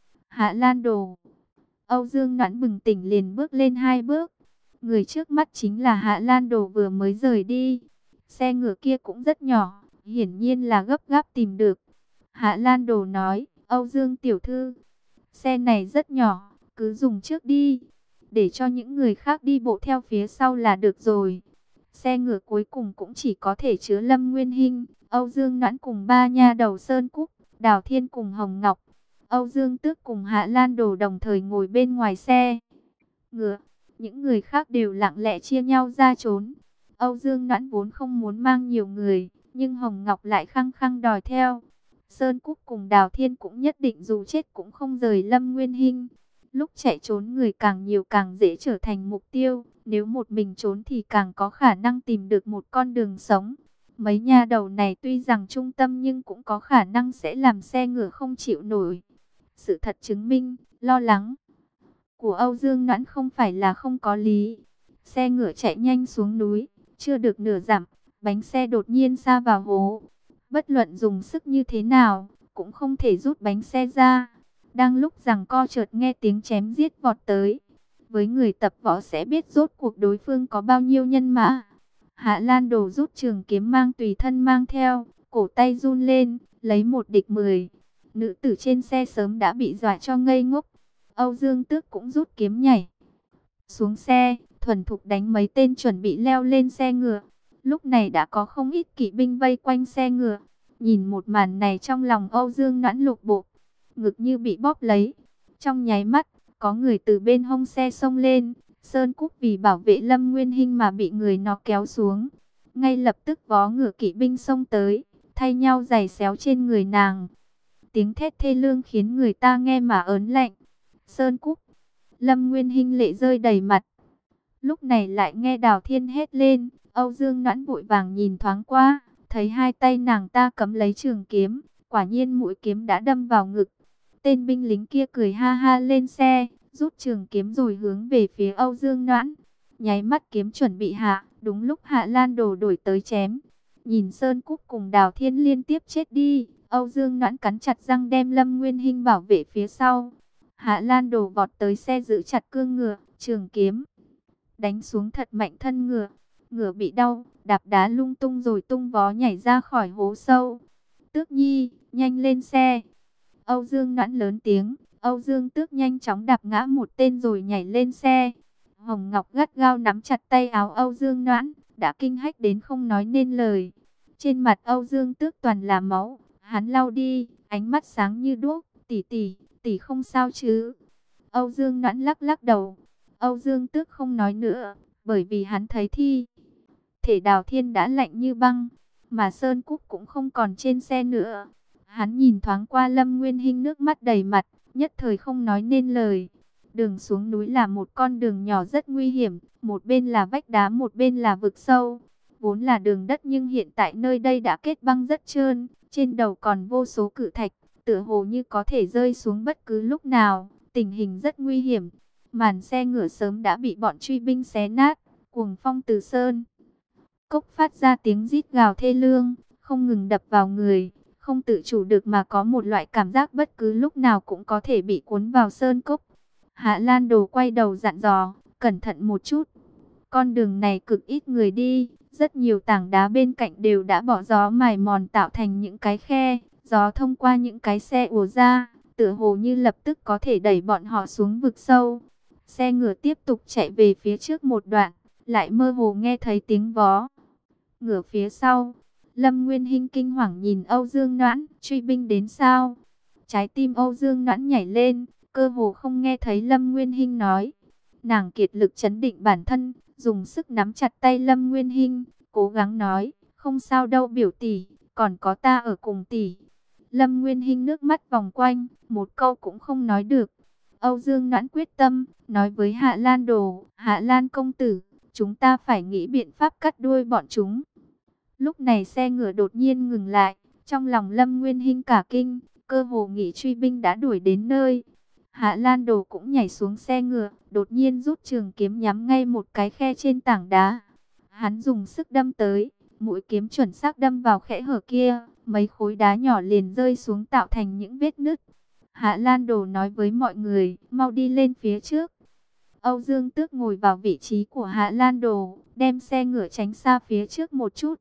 Hạ Lan Đồ. Âu Dương Noãn bừng tỉnh liền bước lên hai bước. Người trước mắt chính là Hạ Lan Đồ vừa mới rời đi. Xe ngựa kia cũng rất nhỏ, hiển nhiên là gấp gáp tìm được. Hạ Lan Đồ nói, Âu Dương tiểu thư, xe này rất nhỏ, cứ dùng trước đi, để cho những người khác đi bộ theo phía sau là được rồi. Xe ngựa cuối cùng cũng chỉ có thể chứa Lâm Nguyên Hinh, Âu Dương Noãn cùng ba nha đầu Sơn Cúc, Đào Thiên cùng Hồng Ngọc. Âu Dương Tước cùng Hạ Lan Đồ đồng thời ngồi bên ngoài xe ngựa. Những người khác đều lặng lẽ chia nhau ra trốn. Âu Dương Noãn vốn không muốn mang nhiều người, nhưng Hồng Ngọc lại khăng khăng đòi theo. Sơn Cúc cùng Đào Thiên cũng nhất định dù chết cũng không rời Lâm Nguyên Hinh. Lúc chạy trốn người càng nhiều càng dễ trở thành mục tiêu. Nếu một mình trốn thì càng có khả năng tìm được một con đường sống. Mấy nha đầu này tuy rằng trung tâm nhưng cũng có khả năng sẽ làm xe ngựa không chịu nổi. Sự thật chứng minh, lo lắng của Âu Dương Noãn không phải là không có lý. Xe ngựa chạy nhanh xuống núi, chưa được nửa dặm, bánh xe đột nhiên sa vào hố. Bất luận dùng sức như thế nào, cũng không thể rút bánh xe ra. Đang lúc giằng co chợt nghe tiếng chém giết vọt tới. Với người tập võ sẽ biết rốt cuộc đối phương có bao nhiêu nhân mã. Hạ Lan Đồ rút trường kiếm mang tùy thân mang theo, cổ tay run lên, lấy một địch mười. Nữ tử trên xe sớm đã bị dọa cho ngây ngốc. Âu Dương Tước cũng rút kiếm nhảy xuống xe, thuần thục đánh mấy tên chuẩn bị leo lên xe ngựa. Lúc này đã có không ít kỵ binh vây quanh xe ngựa. Nhìn một màn này trong lòng Âu Dương Noãn lục bộp, ngực như bị bóp lấy. Trong nháy mắt, có người từ bên hông xe xông lên. Sơn Cúc vì bảo vệ Lâm Nguyên Hinh mà bị người nó kéo xuống. Ngay lập tức vó ngựa kỵ binh xông tới, thay nhau giày xéo trên người nàng. Tiếng thét thê lương khiến người ta nghe mà ớn lạnh. Sơn Cúc, Lâm Nguyên Hinh lệ rơi đầy mặt. Lúc này lại nghe Đào Thiên hét lên. Âu Dương Noãn vội vàng nhìn thoáng qua, thấy hai tay nàng ta cắm lấy trường kiếm, quả nhiên mũi kiếm đã đâm vào ngực. Tên binh lính kia cười ha ha lên xe, rút trường kiếm rồi hướng về phía Âu Dương Noãn. Nháy mắt kiếm chuẩn bị hạ, đúng lúc Hạ Lan Đồ đổi tới chém. Nhìn Sơn Cúc cùng Đào Thiên liên tiếp chết đi, Âu Dương Noãn cắn chặt răng đem Lâm Nguyên Hinh bảo vệ phía sau. Hạ Lan Đồ vọt tới xe giữ chặt cương ngựa, trường kiếm đánh xuống thật mạnh thân ngựa. Ngựa bị đau, đạp đá lung tung rồi tung vó nhảy ra khỏi hố sâu. Tước Nhi, nhanh lên xe. Âu Dương Noãn lớn tiếng. Âu Dương Tước nhanh chóng đạp ngã một tên rồi nhảy lên xe. Hồng Ngọc gắt gao nắm chặt tay áo Âu Dương Noãn, đã kinh hách đến không nói nên lời. Trên mặt Âu Dương Tước toàn là máu, hắn lau đi, ánh mắt sáng như đuốc. Tỷ tỷ, tỷ không sao chứ? Âu Dương Noãn lắc lắc đầu. Âu Dương Tước không nói nữa, bởi vì hắn thấy thi thể Đào Thiên đã lạnh như băng, mà Sơn Cúc cũng không còn trên xe nữa. Hắn nhìn thoáng qua Lâm Nguyên Hinh, nước mắt đầy mặt, nhất thời không nói nên lời. Đường xuống núi là một con đường nhỏ rất nguy hiểm, một bên là vách đá, một bên là vực sâu. Vốn là đường đất nhưng hiện tại nơi đây đã kết băng rất trơn, trên đầu còn vô số cự thạch, tựa hồ như có thể rơi xuống bất cứ lúc nào, tình hình rất nguy hiểm. Màn xe ngựa sớm đã bị bọn truy binh xé nát, cuồng phong từ sơn cốc phát ra tiếng rít gào thê lương, không ngừng đập vào người, không tự chủ được mà có một loại cảm giác bất cứ lúc nào cũng có thể bị cuốn vào sơn cốc. Hạ Lan Đồ quay đầu dặn dò, cẩn thận một chút. Con đường này cực ít người đi, rất nhiều tảng đá bên cạnh đều đã bỏ gió mài mòn tạo thành những cái khe, gió thông qua những cái xe ùa ra, tựa hồ như lập tức có thể đẩy bọn họ xuống vực sâu. Xe ngựa tiếp tục chạy về phía trước một đoạn, lại mơ hồ nghe thấy tiếng vó ngựa phía sau. Lâm Nguyên Hinh kinh hoàng nhìn Âu Dương Noãn, truy binh đến sao? Trái tim Âu Dương Noãn nhảy lên, cơ hồ không nghe thấy Lâm Nguyên Hinh nói. Nàng kiệt lực trấn định bản thân, dùng sức nắm chặt tay Lâm Nguyên Hinh, cố gắng nói, không sao đâu biểu tỷ, còn có ta ở cùng tỷ. Lâm Nguyên Hinh nước mắt vòng quanh, một câu cũng không nói được. Âu Dương Noãn quyết tâm, nói với Hạ Lan Đồ, Hạ Lan công tử, chúng ta phải nghĩ biện pháp cắt đuôi bọn chúng. Lúc này xe ngựa đột nhiên ngừng lại, trong lòng Lâm Nguyên Hinh cả kinh, cơ hồ nghĩ truy binh đã đuổi đến nơi. Hạ Lan Đồ cũng nhảy xuống xe ngựa, đột nhiên rút trường kiếm nhắm ngay một cái khe trên tảng đá. Hắn dùng sức đâm tới, mũi kiếm chuẩn xác đâm vào kẽ hở kia, mấy khối đá nhỏ liền rơi xuống tạo thành những vết nứt. Hạ Lan Đồ nói với mọi người, mau đi lên phía trước. Âu Dương Tước ngồi vào vị trí của Hạ Lan Đồ, đem xe ngựa tránh xa phía trước một chút.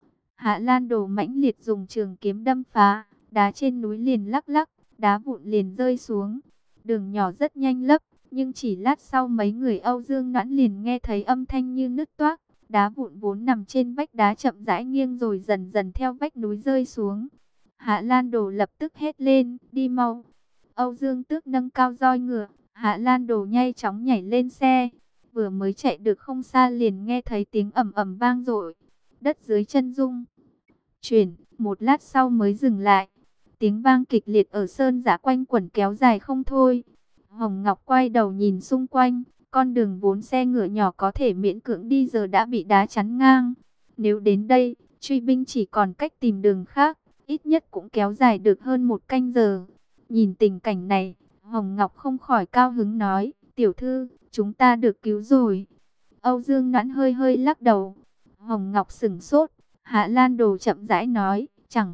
Hạ Lan Đồ mãnh liệt dùng trường kiếm đâm phá, đá trên núi liền lắc lắc, đá vụn liền rơi xuống. Đường nhỏ rất nhanh lấp, nhưng chỉ lát sau mấy người Âu Dương Noãn liền nghe thấy âm thanh như nứt toác. Đá vụn vốn nằm trên vách đá chậm rãi nghiêng rồi dần dần theo vách núi rơi xuống. Hạ Lan Đồ lập tức hét lên, đi mau. Âu Dương Tước nâng cao roi ngựa, Hạ Lan Đồ nhanh chóng nhảy lên xe. Vừa mới chạy được không xa liền nghe thấy tiếng ầm ầm vang dội. Đất dưới chân rung chuyển, một lát sau mới dừng lại. Tiếng vang kịch liệt ở sơn giã quanh quẩn kéo dài không thôi. Hồng Ngọc quay đầu nhìn xung quanh, con đường vốn xe ngựa nhỏ có thể miễn cưỡng đi giờ đã bị đá chắn ngang. Nếu đến đây, truy binh chỉ còn cách tìm đường khác, ít nhất cũng kéo dài được hơn một canh giờ. Nhìn tình cảnh này, Hồng Ngọc không khỏi cao hứng nói, tiểu thư, chúng ta được cứu rồi. Âu Dương Noãn hơi hơi lắc đầu. Hồng Ngọc sững sốt, Hạ Lan Đồ chậm rãi nói, chẳng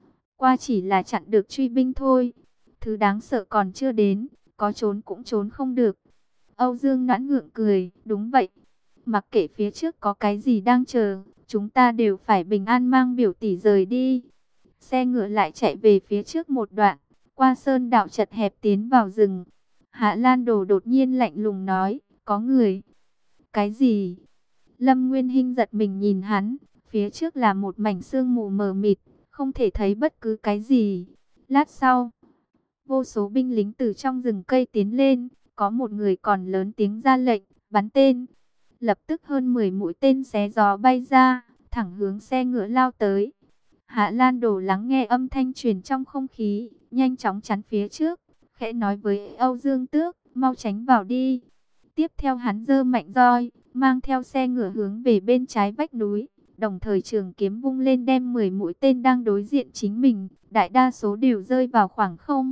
qua chỉ là chặn được truy binh thôi. Thứ đáng sợ còn chưa đến, có trốn cũng trốn không được. Âu Dương Noãn ngượng cười, đúng vậy. Mặc kệ phía trước có cái gì đang chờ, chúng ta đều phải bình an mang biểu tỷ rời đi. Xe ngựa lại chạy về phía trước một đoạn, qua sơn đạo chật hẹp tiến vào rừng. Hạ Lan Đồ đột nhiên lạnh lùng nói, có người. Cái gì? Lâm Nguyên Hinh giật mình nhìn hắn, phía trước là một mảnh sương mù mờ mịt, không thể thấy bất cứ cái gì. Lát sau, vô số binh lính từ trong rừng cây tiến lên, có một người còn lớn tiếng ra lệnh, bắn tên. Lập tức hơn mười mũi tên xé gió bay ra, thẳng hướng xe ngựa lao tới. Hạ Lan Đồ lắng nghe âm thanh truyền trong không khí, nhanh chóng chắn phía trước, khẽ nói với Âu Dương Tước, mau tránh vào đi. Tiếp theo hắn giơ mạnh roi, mang theo xe ngựa hướng về bên trái vách núi, đồng thời trường kiếm vung lên đem mười mũi tên đang đối diện chính mình, đại đa số đều rơi vào khoảng không.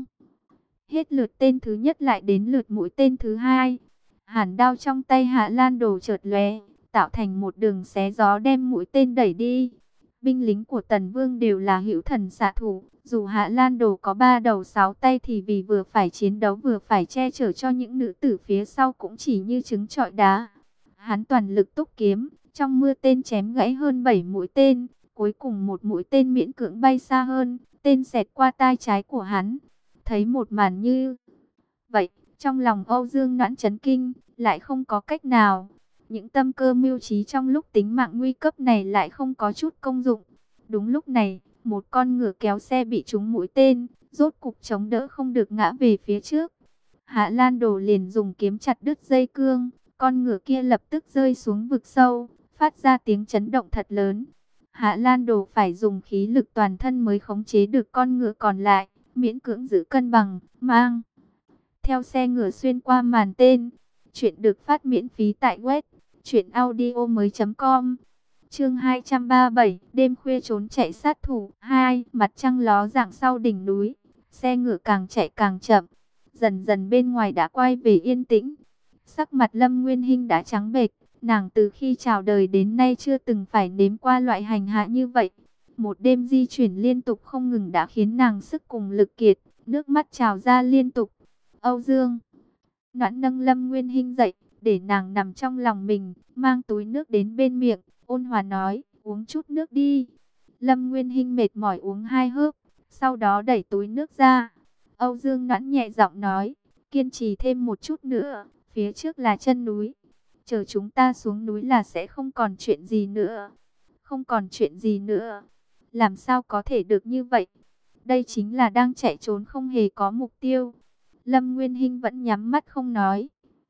Hết lượt tên thứ nhất lại đến lượt mũi tên thứ hai. Hàn đao trong tay Hạ Lan Đồ chợt lóe, tạo thành một đường xé gió đem mũi tên đẩy đi. Binh lính của Tần Vương đều là hữu thần xạ thủ, dù Hạ Lan Đồ có ba đầu sáu tay thì vì vừa phải chiến đấu vừa phải che chở cho những nữ tử phía sau cũng chỉ như trứng trọi đá. Hắn toàn lực túc kiếm, trong mưa tên chém gãy hơn bảy mũi tên, cuối cùng một mũi tên miễn cưỡng bay xa hơn, tên xẹt qua tai trái của hắn. Thấy một màn như vậy, trong lòng Âu Dương Noãn chấn kinh, lại không có cách nào. Những tâm cơ mưu trí trong lúc tính mạng nguy cấp này lại không có chút công dụng. Đúng lúc này, một con ngựa kéo xe bị trúng mũi tên, rốt cục chống đỡ không được ngã về phía trước. Hạ Lan Đồ liền dùng kiếm chặt đứt dây cương, con ngựa kia lập tức rơi xuống vực sâu, phát ra tiếng chấn động thật lớn. Hạ Lan Đồ phải dùng khí lực toàn thân mới khống chế được con ngựa còn lại, miễn cưỡng giữ cân bằng, mang theo xe ngựa xuyên qua màn tên. Chuyện được phát miễn phí tại web truyện audio mới chấm com. Chương hai trăm ba mươi bảy, đêm khuya trốn chạy sát thủ hai, mặt trăng ló dạng sau đỉnh núi. Xe ngựa càng chạy càng chậm, dần dần bên ngoài đã quay về yên tĩnh. Sắc mặt Lâm Nguyên Hinh đã trắng bệch, nàng từ khi chào đời đến nay chưa từng phải nếm qua loại hành hạ như vậy. Một đêm di chuyển liên tục không ngừng đã khiến nàng sức cùng lực kiệt, nước mắt trào ra liên tục. Âu Dương Noãn nâng Lâm Nguyên Hinh dậy, để nàng nằm trong lòng mình, mang túi nước đến bên miệng, ôn hòa nói, uống chút nước đi. Lâm Nguyên Hinh mệt mỏi uống hai hớp, sau đó đẩy túi nước ra. Âu Dương Noãn nhẹ giọng nói, kiên trì thêm một chút nữa, phía trước là chân núi. Chờ chúng ta xuống núi là sẽ không còn chuyện gì nữa. Không còn chuyện gì nữa. Làm sao có thể được như vậy? Đây chính là đang chạy trốn không hề có mục tiêu. Lâm Nguyên Hinh vẫn nhắm mắt không nói.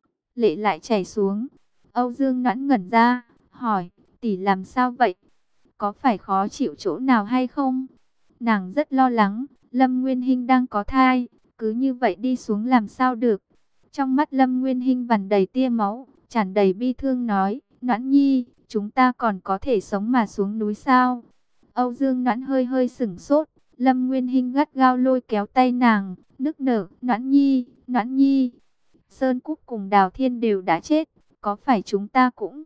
Lệ lại chảy xuống. Âu Dương Noãn ngẩn ra, hỏi, tỷ làm sao vậy? Có phải khó chịu chỗ nào hay không? Nàng rất lo lắng, Lâm Nguyên Hinh đang có thai, cứ như vậy đi xuống làm sao được. Trong mắt Lâm Nguyên Hinh vằn đầy tia máu, tràn đầy bi thương nói, Noãn Nhi, chúng ta còn có thể sống mà xuống núi sao? Âu Dương Noãn hơi hơi sửng sốt, Lâm Nguyên Hinh gắt gao lôi kéo tay nàng, nức nở, Noãn Nhi, Noãn Nhi. Sơn Cúc cùng Đào Thiên đều đã chết, có phải chúng ta cũng...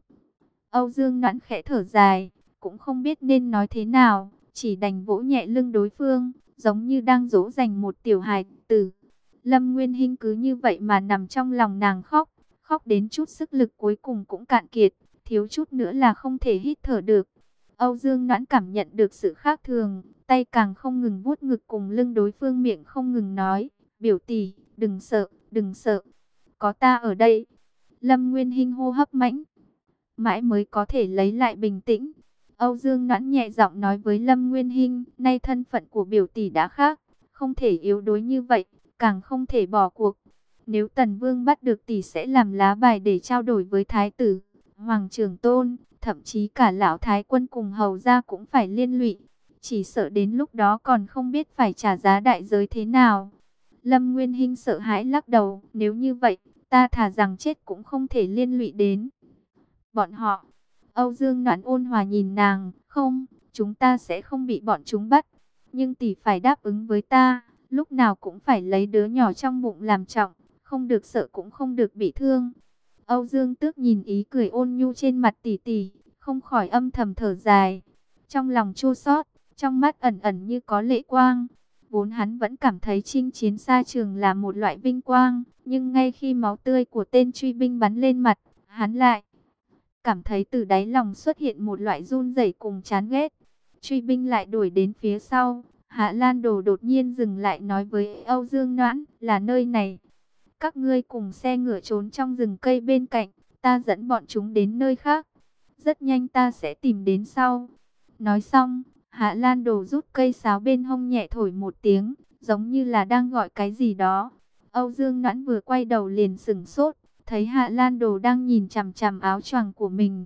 Âu Dương Noãn khẽ thở dài, cũng không biết nên nói thế nào, chỉ đành vỗ nhẹ lưng đối phương, giống như đang dỗ dành một tiểu hài tử. Lâm Nguyên Hinh cứ như vậy mà nằm trong lòng nàng khóc, khóc đến chút sức lực cuối cùng cũng cạn kiệt, thiếu chút nữa là không thể hít thở được. Âu Dương Noãn cảm nhận được sự khác thường, tay càng không ngừng vuốt ngực cùng lưng đối phương, miệng không ngừng nói, biểu tỷ, đừng sợ, đừng sợ, có ta ở đây. Lâm Nguyên Hinh hô hấp mãnh, mãi mới có thể lấy lại bình tĩnh. Âu Dương Noãn nhẹ giọng nói với Lâm Nguyên Hinh, nay thân phận của biểu tỷ đã khác, không thể yếu đuối như vậy, càng không thể bỏ cuộc. Nếu Tần Vương bắt được tỷ sẽ làm lá bài để trao đổi với Thái tử, Hoàng Trường Tôn, thậm chí cả lão Thái Quân cùng hầu gia cũng phải liên lụy. Chỉ sợ đến lúc đó còn không biết phải trả giá đại giới thế nào. Lâm Nguyên Hinh sợ hãi lắc đầu, nếu như vậy, ta thà rằng chết cũng không thể liên lụy đến bọn họ. Âu Dương Noãn ôn hòa nhìn nàng, không, chúng ta sẽ không bị bọn chúng bắt. Nhưng tỷ phải đáp ứng với ta, lúc nào cũng phải lấy đứa nhỏ trong bụng làm trọng, không được sợ cũng không được bị thương. Âu Dương Tước nhìn ý cười ôn nhu trên mặt tỷ tỷ, không khỏi âm thầm thở dài. Trong lòng chua xót, trong mắt ẩn ẩn như có lệ quang. Vốn hắn vẫn cảm thấy chinh chiến xa trường là một loại vinh quang, nhưng ngay khi máu tươi của tên truy binh bắn lên mặt, hắn lại cảm thấy từ đáy lòng xuất hiện một loại run rẩy cùng chán ghét. Truy binh lại đuổi đến phía sau, Hạ Lan Đồ đột nhiên dừng lại nói với Âu Dương Noãn, là nơi này. Các ngươi cùng xe ngựa trốn trong rừng cây bên cạnh, ta dẫn bọn chúng đến nơi khác. Rất nhanh ta sẽ tìm đến sau. Nói xong, Hạ Lan Đồ rút cây sáo bên hông nhẹ thổi một tiếng, giống như là đang gọi cái gì đó. Âu Dương Noãn vừa quay đầu liền sửng sốt, thấy Hạ Lan Đồ đang nhìn chằm chằm áo choàng của mình.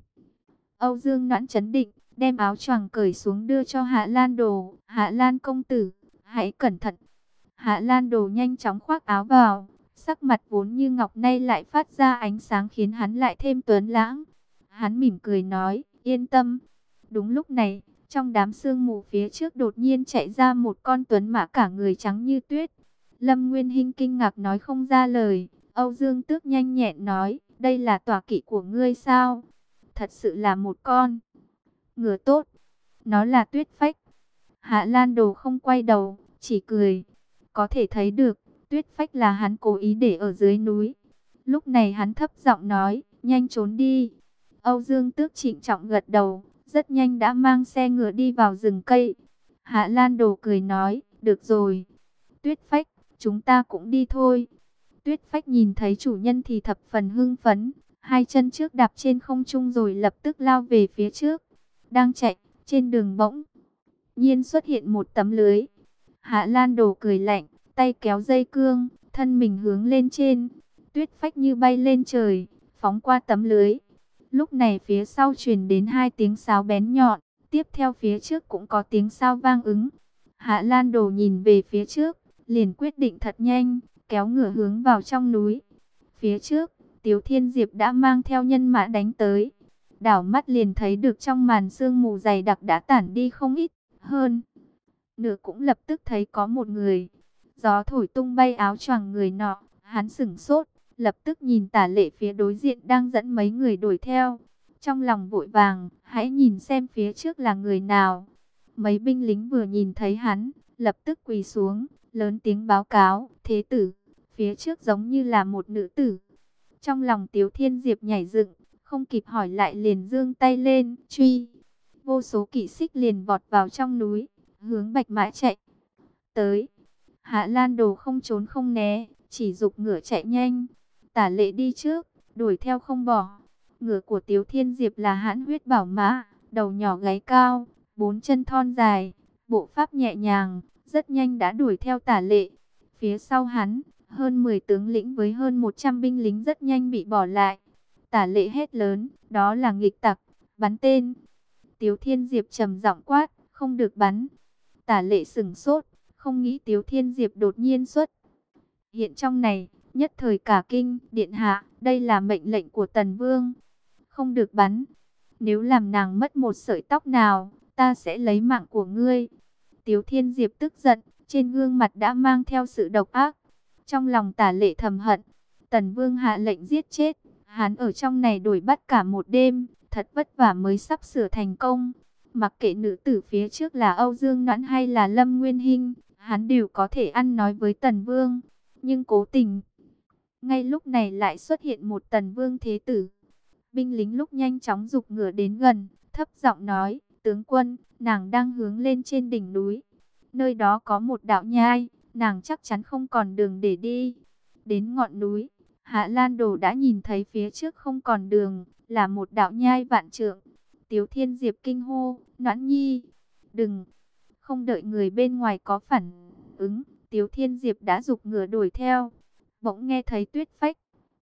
Âu Dương Noãn chấn định, đem áo choàng cởi xuống đưa cho Hạ Lan Đồ. Hạ Lan công tử, hãy cẩn thận. Hạ Lan Đồ nhanh chóng khoác áo vào, sắc mặt vốn như ngọc nay lại phát ra ánh sáng khiến hắn lại thêm tuấn lãng. Hắn mỉm cười nói, yên tâm. Đúng lúc này, trong đám sương mù phía trước đột nhiên chạy ra một con tuấn mã cả người trắng như tuyết. Lâm Nguyên Hinh kinh ngạc nói không ra lời. Âu Dương Tước nhanh nhẹn nói, đây là tọa kỵ của ngươi sao? Thật sự là một con ngựa tốt. Nó là Tuyết Phách. Hạ Lan Đồ không quay đầu, chỉ cười. Có thể thấy được, Tuyết Phách là hắn cố ý để ở dưới núi. Lúc này hắn thấp giọng nói, nhanh trốn đi. Âu Dương Tước trịnh trọng gật đầu, rất nhanh đã mang xe ngựa đi vào rừng cây. Hạ Lan Đồ cười nói, được rồi. Tuyết Phách, chúng ta cũng đi thôi. Tuyết Phách nhìn thấy chủ nhân thì thập phần hưng phấn, hai chân trước đạp trên không trung rồi lập tức lao về phía trước. Đang chạy, trên đường bỗng nhiên xuất hiện một tấm lưới. Hạ Lan Đồ cười lạnh, tay kéo dây cương, thân mình hướng lên trên. Tuyết Phách như bay lên trời, phóng qua tấm lưới. Lúc này phía sau truyền đến hai tiếng sáo bén nhọn, tiếp theo phía trước cũng có tiếng sáo vang ứng. Hạ Lan Đồ nhìn về phía trước, liền quyết định thật nhanh, kéo ngựa hướng vào trong núi. Phía trước, Tiếu Thiên Diệp đã mang theo nhân mã đánh tới. Đảo mắt liền thấy được trong màn sương mù dày đặc đã tản đi không ít, hơn nửa cũng lập tức thấy có một người. Gió thổi tung bay áo choàng người nọ, hắn sửng sốt, lập tức nhìn Tả Lệ phía đối diện đang dẫn mấy người đuổi theo. Trong lòng vội vàng, hãy nhìn xem phía trước là người nào. Mấy binh lính vừa nhìn thấy hắn, lập tức quỳ xuống, lớn tiếng báo cáo, thế tử, phía trước giống như là một nữ tử. Trong lòng Tiếu Thiên Diệp nhảy dựng, không kịp hỏi lại liền giương tay lên, truy. Vô số kỵ xích liền vọt vào trong núi, hướng Bạch Mã chạy tới. Hạ Lan Đồ không trốn không né, chỉ giục ngựa chạy nhanh. Tả Lệ đi trước, đuổi theo không bỏ. Ngựa của Tiếu Thiên Diệp là hãn huyết bảo mã, đầu nhỏ gáy cao, bốn chân thon dài, bộ pháp nhẹ nhàng, rất nhanh đã đuổi theo Tả Lệ. Phía sau hắn, hơn mười tướng lĩnh với hơn một trăm binh lính rất nhanh bị bỏ lại. Tả Lệ hét lớn, đó là nghịch tặc, bắn tên. Tiếu Thiên Diệp trầm giọng quát, không được bắn. Tả Lệ sửng sốt, không nghĩ Tiếu Thiên Diệp đột nhiên xuất hiện trong này, nhất thời cả kinh. Điện hạ, đây là mệnh lệnh của Tần Vương, không được bắn. Nếu làm nàng mất một sợi tóc nào, ta sẽ lấy mạng của ngươi. Tiếu Thiên Diệp tức giận, trên gương mặt đã mang theo sự độc ác. Trong lòng Tả Lệ thầm hận, Tần Vương hạ lệnh giết chết, hắn ở trong này đuổi bắt cả một đêm, thật vất vả mới sắp sửa thành công. Mặc kệ nữ tử phía trước là Âu Dương Noãn hay là Lâm Nguyên Hinh, hắn đều có thể ăn nói với Tần Vương. Nhưng cố tình, ngay lúc này lại xuất hiện một Tần Vương thế tử. Binh lính lúc nhanh chóng giục ngựa đến gần, thấp giọng nói, tướng quân, nàng đang hướng lên trên đỉnh núi. Nơi đó có một đạo nhai, nàng chắc chắn không còn đường để đi. Đến ngọn núi, Hạ Lan Đồ đã nhìn thấy phía trước không còn đường, là một đạo nhai vạn trượng. Tiếu Thiên Diệp kinh hô, Noãn Nhi, đừng. Không đợi người bên ngoài có phản ứng, Tiếu Thiên Diệp đã giục ngựa đuổi theo. Bỗng nghe thấy Tuyết Phách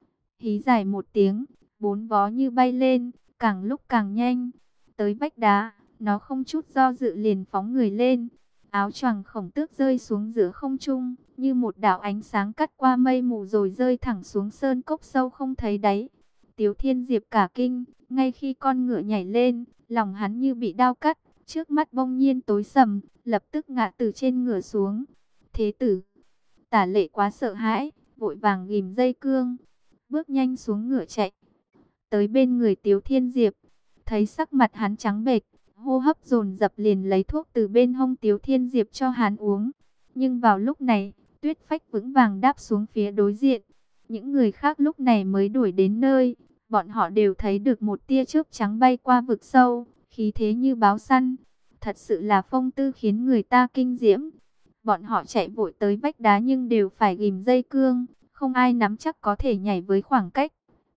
hí dài một tiếng, bốn vó như bay lên, càng lúc càng nhanh. Tới vách đá, nó không chút do dự liền phóng người lên. Áo choàng khổng tước rơi xuống giữa không trung, như một đạo ánh sáng cắt qua mây mù rồi rơi thẳng xuống sơn cốc sâu không thấy đáy. Tiếu Thiên Diệp cả kinh, ngay khi con ngựa nhảy lên, lòng hắn như bị đao cắt, trước mắt bỗng nhiên tối sầm, lập tức ngã từ trên ngựa xuống. Thế tử, Tả Lệ quá sợ hãi, vội vàng ghim dây cương, bước nhanh xuống ngựa chạy. Tới bên người Tiếu Thiên Diệp, thấy sắc mặt hắn trắng bệch, hô hấp dồn dập liền lấy thuốc từ bên hông Tiếu Thiên Diệp cho hắn uống. Nhưng vào lúc này, Tuyết Phách vững vàng đáp xuống phía đối diện. Những người khác lúc này mới đuổi đến nơi, bọn họ đều thấy được một tia chớp trắng bay qua vực sâu, khí thế như báo săn. Thật sự là phong tư khiến người ta kinh diễm. Bọn họ chạy vội tới vách đá nhưng đều phải ghim dây cương, không ai nắm chắc có thể nhảy với khoảng cách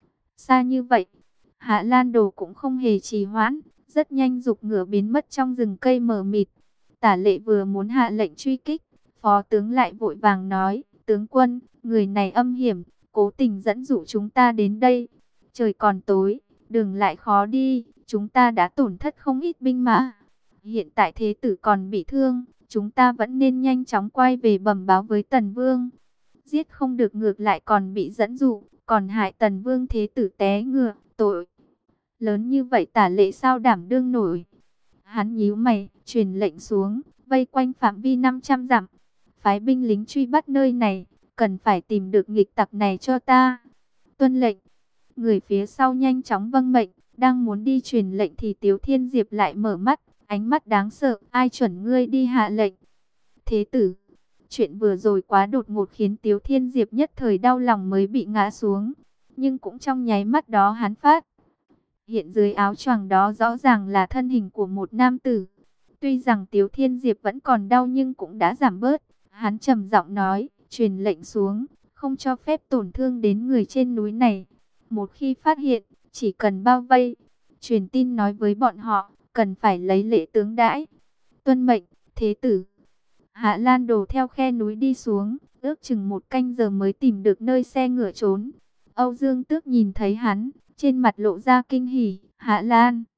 xa như vậy. Hạ Lan Đồ cũng không hề trì hoãn, rất nhanh giục ngựa biến mất trong rừng cây mờ mịt. Tả Lệ vừa muốn hạ lệnh truy kích, phó tướng lại vội vàng nói, tướng quân, người này âm hiểm, cố tình dẫn dụ chúng ta đến đây. Trời còn tối, đường lại khó đi, chúng ta đã tổn thất không ít binh mã. Hiện tại thế tử còn bị thương, chúng ta vẫn nên nhanh chóng quay về bẩm báo với Tần Vương. Giết không được ngược lại còn bị dẫn dụ, còn hại Tần Vương thế tử té ngựa, tội lớn như vậy Tả Lệ sao đảm đương nổi. Hắn nhíu mày, truyền lệnh xuống, vây quanh phạm vi năm trăm dặm, phái binh lính truy bắt nơi này, cần phải tìm được nghịch tặc này cho ta. Tuân lệnh. Người phía sau nhanh chóng vâng mệnh, đang muốn đi truyền lệnh thì Tiếu Thiên Diệp lại mở mắt, ánh mắt đáng sợ, ai chuẩn ngươi đi hạ lệnh? Thế tử. Chuyện vừa rồi quá đột ngột khiến Tiếu Thiên Diệp nhất thời đau lòng mới bị ngã xuống, nhưng cũng trong nháy mắt đó hắn phát hiện dưới áo choàng đó rõ ràng là thân hình của một nam tử. Tuy rằng Tiếu Thiên Diệp vẫn còn đau nhưng cũng đã giảm bớt. Hắn trầm giọng nói, truyền lệnh xuống, không cho phép tổn thương đến người trên núi này. Một khi phát hiện, chỉ cần bao vây, truyền tin nói với bọn họ, cần phải lấy lễ tướng đãi. Tuân mệnh, thế tử. Hạ Lan Đồ theo khe núi đi xuống, ước chừng một canh giờ mới tìm được nơi xe ngựa trốn. Âu Dương Tước nhìn thấy hắn, trên mặt lộ ra kinh hỉ. Hạ Lan,